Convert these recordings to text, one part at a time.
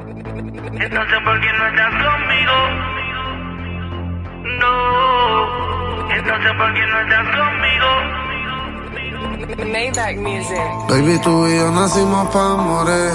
Entonces, ¿por qué no estás conmigo? No. Entonces, ¿por qué no estás conmigo? Maybach Music. Baby, tú y yo nacimos pa' morir.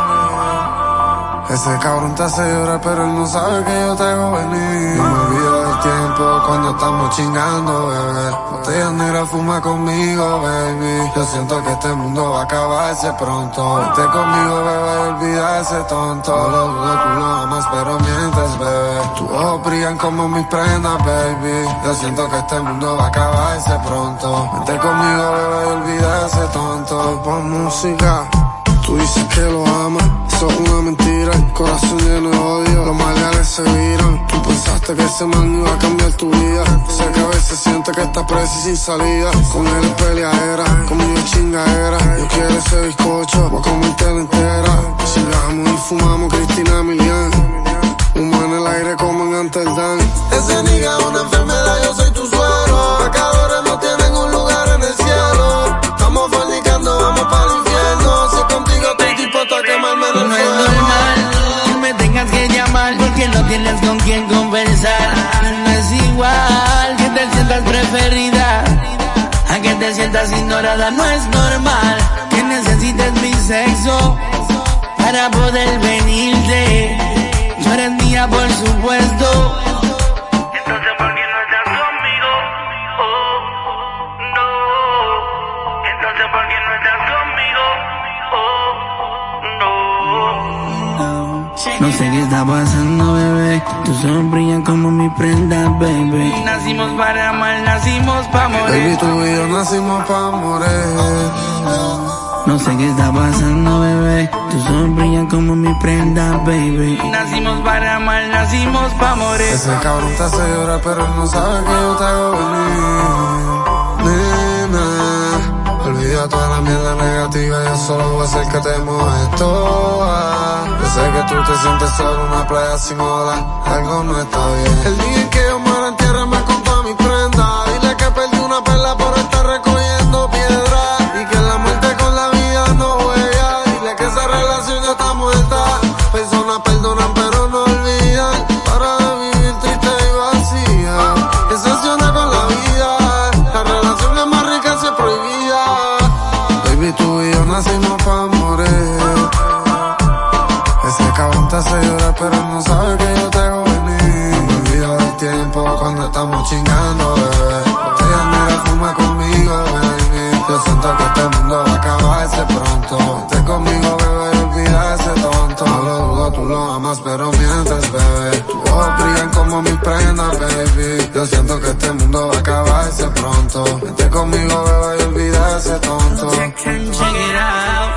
Ese cabrón te hace llorar, pero él no sabe que yo te hago venir. No me olvido del tiempo cuando estamos chingando, bebé. Botella negra fuma conmigo, baby. Yo siento que este mundo va a acabarse pronto. Vente conmigo, bebé, y olvida ese tonto. No lo dudo, tú lo amas, pero mientes, bebé. Tus ojos brillan como mis prendas, baby. Yo siento que este mundo va a acabarse pronto. Vente conmigo, bebé, y olvida ese tonto. Pon música. Tú dices que lo amas, eso es una mentira. El corazón lleno de odio, los males se viran. Tú pensaste que ese man iba a cambiar tu vida. Sé que a veces sientes que estás presa y sin salida. Con él es peleadera, conmigo es chingadera. Yo quiero ese bizcocho, voy a comértela entera. Chingamos y fumamos Cristina Milian. Humo en el aire como en Amsterdam. Ese nigga es una enfermedad, yo soy tu suero. Pecadores no tienen un lugar en el cielo. Estamos fornicando, vamos para el infierno. Si es contigo estoy dispuesto a quemarme en el fuego. No es normal que me tengas que llamar porque no tienes con quién conversar. No es igual que te sientas preferida a que te sientas ignorada. No es normal que necesites mi sexo para poder venirte. Tú eres mía, por supuesto. Entonces, ¿por qué no estás conmigo? Oh, no. Entonces, ¿por qué no estás conmigo? Oh, no. No sé qué está pasando, bebé. Tus ojos brillan como mi prenda, baby. Nacimos para amar, nacimos para morir. Baby, tú y yo nacimos pa' morir. No sé qué está pasando, bebé. Tus ojos brillan como mi prenda, baby. Nacimos para amar, nacimos para morir. Ese cabrón te hace llorar, pero él no sabe que yo te hago venir. Nena, olvida toda la mierda negativa. Yo solo voy a hacer que te mojes toda. Yo sé que tú te sientes solo en una playa sin olas. Algo no está bien. El día en que yo muera, entiérrame con toda mi prenda. Dile que perdí una perla por estar recogiendo piedra. Y que la muerte con la vida no juega. Dile que esa relación ya está muerta. Personas perdonan pero no olvidan. Para de vivir triste y vacía. Decepciona con la vida. La relación es más rica si es prohibida. Baby, tú y yo nacimos pa' morir. Ese cabrón te hace llorar pero él no sabe que yo te hago venir. No me olvido del tiempo cuando estamos chingando, bebé. Botella negra fuma conmigo, baby. Yo siento que este mundo va a acabarse pronto. Vente conmigo, bebé, y olvida ese tonto. No lo dudo, tú lo amas pero mientes, bebé. Tus ojos brillan como mis prendas, baby. Yo siento que este mundo va a acabarse pronto. Vente conmigo, bebé, y olvida ese tonto. Check it out.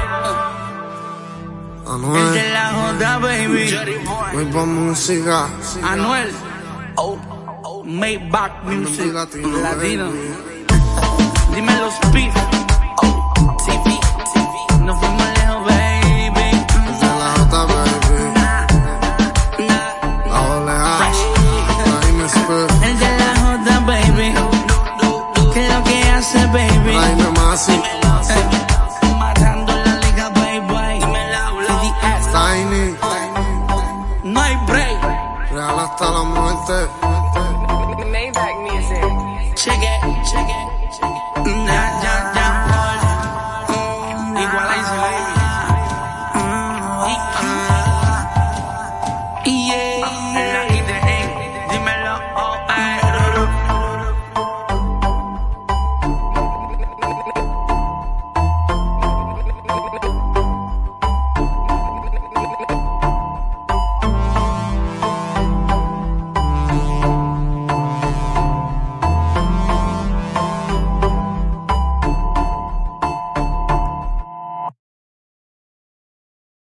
Anuel, El de la J, baby. muy buena música. Anuel. Maybach Music. Latino, Latino. baby. Dímelo, Speed. TV. Nos fuimos lejos, baby. De la J, baby. La oleada. Jaime Speed. El de la J, baby. ¿Qué es lo que hace, baby? Jaime Masi. Matando la liga, baby. Tiny. No hay break. Real hasta la muerte. Maybach Music. Check it.